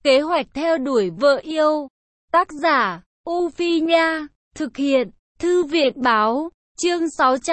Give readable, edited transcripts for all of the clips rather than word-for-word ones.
Kế hoạch theo đuổi vợ yêu. Tác giả, U Phi Nha. Thực hiện, Thư viện Báo. Chương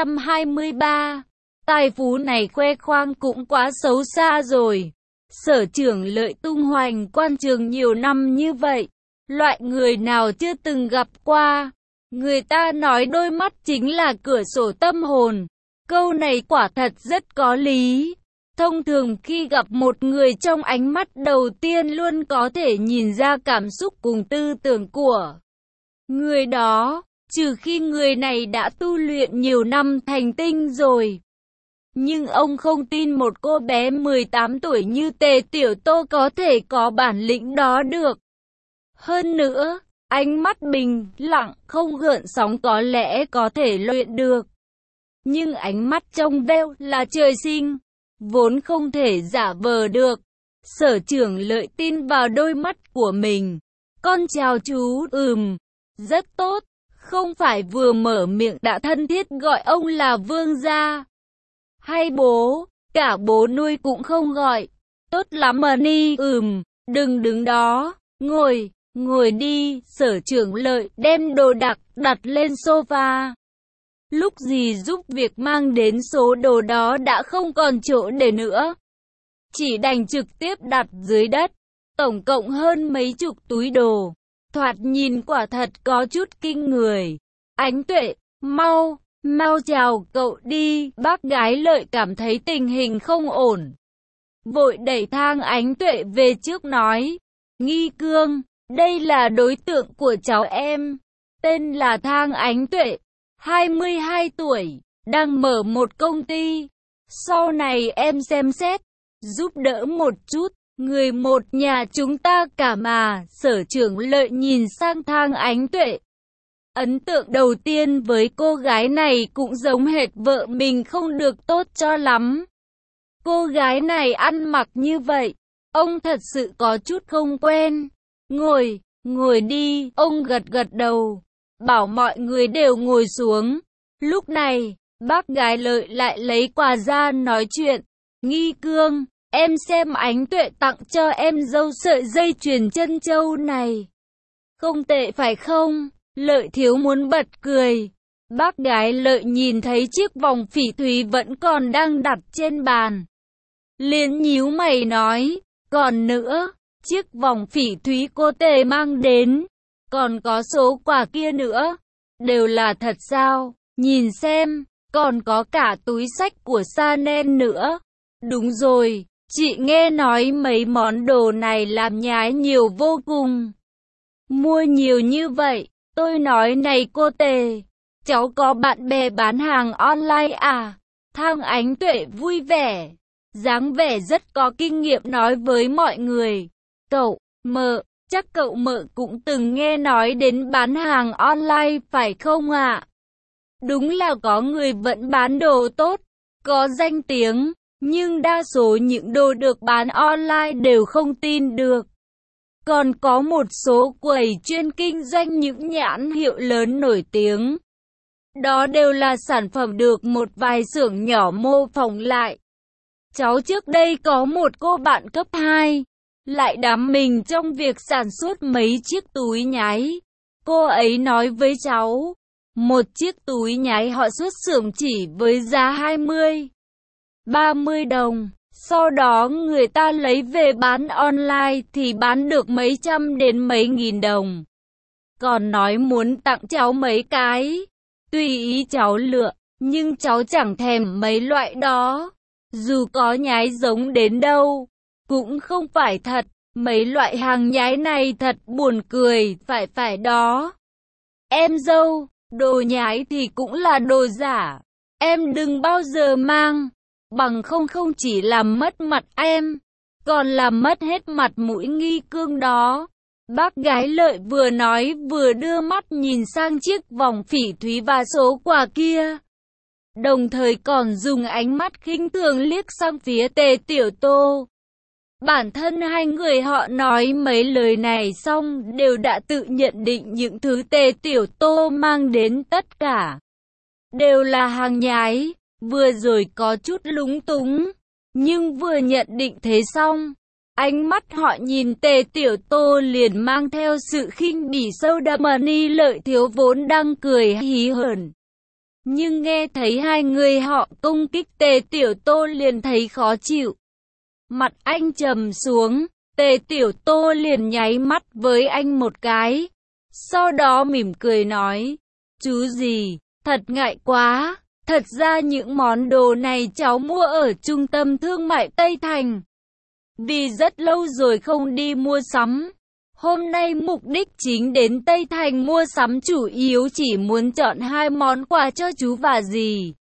623. Tài phú này khoe khoang cũng quá xấu xa rồi. Sở Trưởng Lợi tung hoành quan trường nhiều năm như vậy. Loại người nào chưa từng gặp qua. Người ta nói đôi mắt chính là cửa sổ tâm hồn. Câu này quả thật rất có lý. Thông thường khi gặp một người, trong ánh mắt đầu tiên luôn có thể nhìn ra cảm xúc cùng tư tưởng của người đó, trừ khi người này đã tu luyện nhiều năm thành tinh rồi. Nhưng ông không tin một cô bé 18 tuổi như Tề Tiểu Tô có thể có bản lĩnh đó được. Hơn nữa, ánh mắt bình lặng không gợn sóng có lẽ có thể luyện được. Nhưng ánh mắt trong veo là trời sinh, vốn không thể giả vờ được. Sở Trưởng Lợi tin vào đôi mắt của mình. Con chào chú. Rất tốt. Không phải vừa mở miệng đã thân thiết gọi ông là vương gia hay bố, cả bố nuôi cũng không gọi. Tốt lắm Ni. Đừng đứng đó, ngồi đi. Sở Trưởng Lợi đem đồ đạc đặt lên sofa. Lúc gì giúp việc mang đến số đồ đó đã không còn chỗ để nữa, chỉ đành trực tiếp đặt dưới đất. Tổng cộng hơn mấy chục túi đồ, thoạt nhìn quả thật có chút kinh người. Ánh Tuệ, mau chào cậu đi. Bác gái Lợi cảm thấy tình hình không ổn, vội đẩy Thang Ánh Tuệ về trước nói, Nghi Cương, đây là đối tượng của cháu em, tên là Thang Ánh Tuệ, 22 tuổi, đang mở một công ty. Sau này em xem xét, giúp đỡ một chút, người một nhà chúng ta cả mà. Sở Trưởng Lợi nhìn sang Thang Ánh Tuệ. Ấn tượng đầu tiên với cô gái này cũng giống hệt vợ mình, không được tốt cho lắm. Cô gái này ăn mặc như vậy, ông thật sự có chút không quen. Ngồi đi, ông gật đầu, bảo mọi người đều ngồi xuống. Lúc này, bác gái Lợi lại lấy quà ra nói chuyện. Nghi Cương, em xem Ánh Tuệ tặng cho em dâu sợi dây chuyền chân châu này. Không tệ phải không? Lợi thiếu muốn bật cười. Bác gái Lợi nhìn thấy chiếc vòng phỉ thúy vẫn còn đang đặt trên bàn, liền nhíu mày nói, còn nữa, chiếc vòng phỉ thúy cô Tề mang đến, còn có số quà kia nữa, đều là thật sao? Nhìn xem, còn có cả túi sách của Chanel nữa. Đúng rồi, chị nghe nói mấy món đồ này làm nhái nhiều vô cùng. Mua nhiều như vậy, tôi nói này cô Tề, cháu có bạn bè bán hàng online à? Thang Ánh Tuệ vui vẻ, dáng vẻ rất có kinh nghiệm nói với mọi người. Cậu, chắc cậu mợ cũng từng nghe nói đến bán hàng online phải không ạ? Đúng là có người vẫn bán đồ tốt, có danh tiếng, nhưng đa số những đồ được bán online đều không tin được. Còn có một số quầy chuyên kinh doanh những nhãn hiệu lớn nổi tiếng. Đó đều là sản phẩm được một vài xưởng nhỏ mô phỏng lại. Cháu trước đây có một cô bạn cấp 2, lại đắm mình trong việc sản xuất mấy chiếc túi nhái. Cô ấy nói với cháu, một chiếc túi nhái họ xuất xưởng chỉ với giá 20-30 đồng. Sau đó người ta lấy về bán online thì bán được mấy trăm đến mấy nghìn đồng. Còn nói muốn tặng cháu mấy cái, tùy ý cháu lựa, nhưng cháu chẳng thèm mấy loại đó. Dù có nhái giống đến đâu, cũng không phải thật. Mấy loại hàng nhái này thật buồn cười, phải đó. Em dâu, đồ nhái thì cũng là đồ giả. Em đừng bao giờ mang, bằng không chỉ làm mất mặt em, còn làm mất hết mặt mũi Nghi Cương đó. Bác gái Lợi vừa nói vừa đưa mắt nhìn sang chiếc vòng phỉ thúy và số quà kia, đồng thời còn dùng ánh mắt khinh thường liếc sang phía Tề Tiểu Tô. Bản thân hai người họ nói mấy lời này xong đều đã tự nhận định những thứ Tề Tiểu Tô mang đến tất cả đều là hàng nhái. Vừa rồi có chút lúng túng, nhưng vừa nhận định thế xong, Ánh mắt họ nhìn Tề Tiểu Tô liền mang theo sự khinh bỉ sâu đậm mà Ni Lợi Thiếu vốn đang cười hí hởn. Nhưng nghe thấy hai người họ công kích Tề Tiểu Tô liền thấy khó chịu. Mặt anh trầm xuống, Tề Tiểu Tô liền nháy mắt với anh một cái. Sau đó mỉm cười nói, chú gì, thật ngại quá. Thật ra những món đồ này cháu mua ở trung tâm thương mại Tây Thành. Vì rất lâu rồi không đi mua sắm. Hôm nay mục đích chính đến Tây Thành mua sắm chủ yếu chỉ muốn chọn hai món quà cho chú và dì.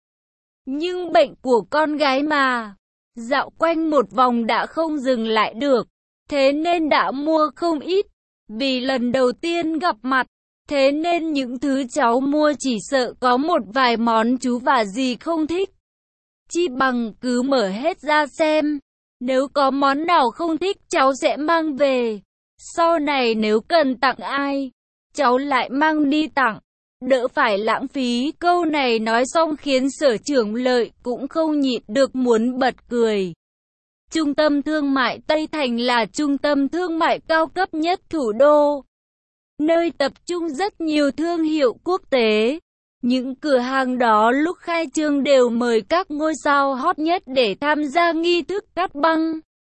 Nhưng bệnh của con gái mà, dạo quanh một vòng đã không dừng lại được. Thế nên đã mua không ít. Vì lần đầu tiên gặp mặt, thế nên những thứ cháu mua chỉ sợ có một vài món chú và dì không thích. Chi bằng cứ mở hết ra xem. Nếu có món nào không thích cháu sẽ mang về. Sau này nếu cần tặng ai, cháu lại mang đi tặng. Đỡ phải lãng phí. Câu này nói xong khiến Sở Trưởng Lợi cũng không nhịn được muốn bật cười. Trung tâm thương mại Tây Thành là trung tâm thương mại cao cấp nhất thủ đô, nơi tập trung rất nhiều thương hiệu quốc tế. Những cửa hàng đó lúc khai trương đều mời các ngôi sao hot nhất để tham gia nghi thức cắt băng.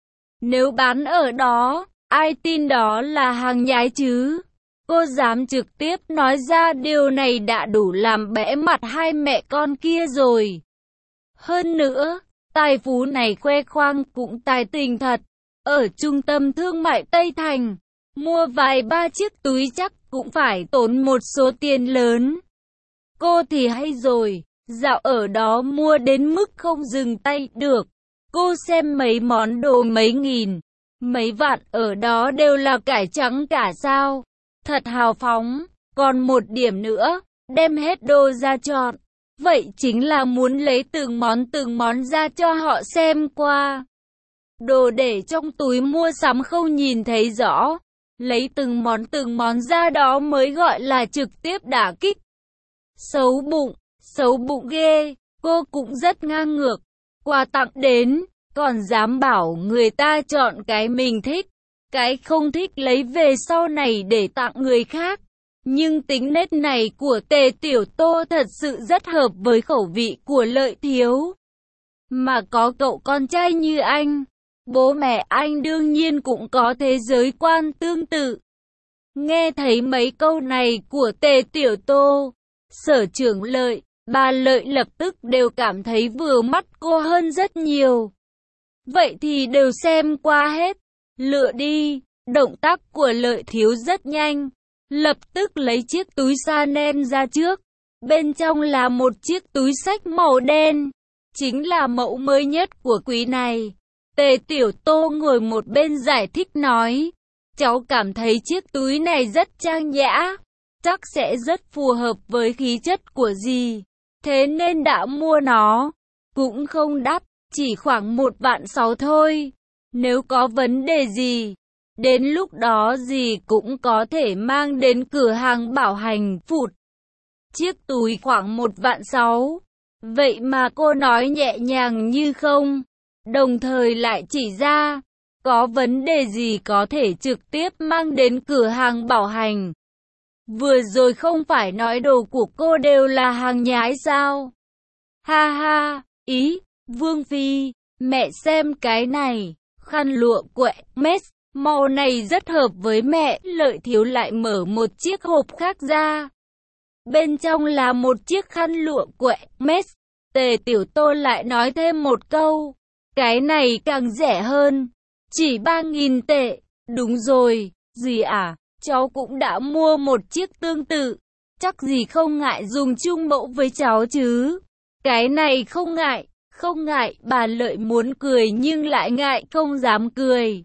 Nếu bán ở đó, ai tin đó là hàng nhái chứ? Cô dám trực tiếp nói ra điều này đã đủ làm bẽ mặt hai mẹ con kia rồi. Hơn nữa, tài phú này khoe khoang cũng tài tình thật. Ở trung tâm thương mại Tây Thành, mua vài ba chiếc túi chắc cũng phải tốn một số tiền lớn. Cô thì hay rồi, dạo ở đó mua đến mức không dừng tay được. Cô xem mấy món đồ mấy nghìn, mấy vạn ở đó đều là cải trắng cả sao. Thật hào phóng, còn một điểm nữa, đem hết đồ ra chọn. Vậy chính là muốn lấy từng món ra cho họ xem qua. Đồ để trong túi mua sắm không nhìn thấy rõ. Lấy từng món ra đó mới gọi là trực tiếp đả kích. Xấu bụng ghê, cô cũng rất ngang ngược. Quà tặng đến, còn dám bảo người ta chọn cái mình thích. Cái không thích lấy về sau này để tặng người khác. Nhưng tính nết này của Tề Tiểu Tô thật sự rất hợp với khẩu vị của Lợi Thiếu. Mà có cậu con trai như anh, bố mẹ anh đương nhiên cũng có thế giới quan tương tự. Nghe thấy mấy câu này của Tề Tiểu Tô, Sở Trưởng Lợi, bà Lợi lập tức đều cảm thấy vừa mắt cô hơn rất nhiều. Vậy thì đều xem qua hết, lựa đi. Động tác của Lợi Thiếu rất nhanh, lập tức lấy chiếc túi Chanel ra trước. Bên trong là một chiếc túi xách màu đen, chính là mẫu mới nhất của quý này. Tề Tiểu Tô ngồi một bên giải thích nói, cháu cảm thấy chiếc túi này rất trang nhã, chắc sẽ rất phù hợp với khí chất của dì, thế nên đã mua nó. Cũng không đắt, chỉ khoảng 1.600.000 thôi. Nếu có vấn đề gì, đến lúc đó dì cũng có thể mang đến cửa hàng bảo hành phụt. Chiếc túi khoảng 1.600.000. Vậy mà cô nói nhẹ nhàng như không, đồng thời lại chỉ ra, có vấn đề gì có thể trực tiếp mang đến cửa hàng bảo hành. Vừa rồi không phải nói đồ của cô đều là hàng nhái sao? Ha ha, Vương Phi, mẹ xem cái này, khăn lụa của Hermes, màu này rất hợp với mẹ. Lợi Thiếu lại mở một chiếc hộp khác ra. Bên trong là một chiếc khăn lụa của Hermes. Tề Tiểu Tô lại nói thêm một câu, cái này càng rẻ hơn, chỉ 3.000 tệ. Đúng rồi, dì à, cháu cũng đã mua một chiếc tương tự, chắc dì không ngại dùng chung mẫu với cháu chứ? Cái này không ngại, bà Lợi muốn cười nhưng lại ngại không dám cười.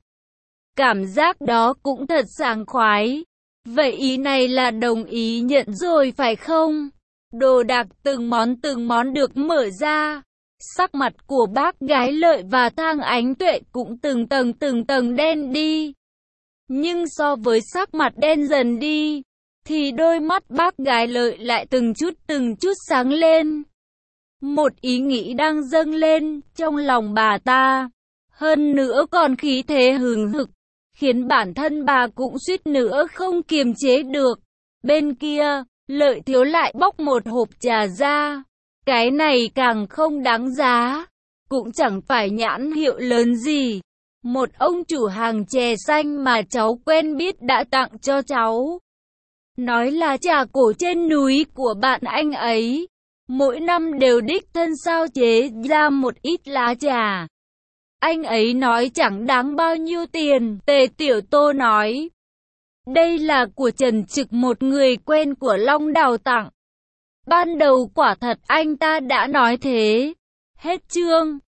Cảm giác đó cũng thật sảng khoái. Vậy ý này là đồng ý nhận rồi phải không? Đồ đạc từng món được mở ra. Sắc mặt của bác gái Lợi và Thang Ánh Tuệ cũng từng tầng đen đi. Nhưng so với sắc mặt đen dần đi, thì đôi mắt bác gái Lợi lại từng chút sáng lên. Một ý nghĩ đang dâng lên trong lòng bà ta. Hơn nữa còn khí thế hừng hực, khiến bản thân bà cũng suýt nữa không kiềm chế được. Bên kia, Lợi Thiếu lại bóc một hộp trà ra. Cái này càng không đáng giá, cũng chẳng phải nhãn hiệu lớn gì. Một ông chủ hàng chè xanh mà cháu quen biết đã tặng cho cháu. Nói là trà cổ trên núi của bạn anh ấy. Mỗi năm đều đích thân sao chế ra một ít lá trà. Anh ấy nói chẳng đáng bao nhiêu tiền. Tề Tiểu Tô nói, đây là của Trần Trực, một người quen của Long Đào tặng. Ban đầu quả thật anh ta đã nói thế. Hết chương.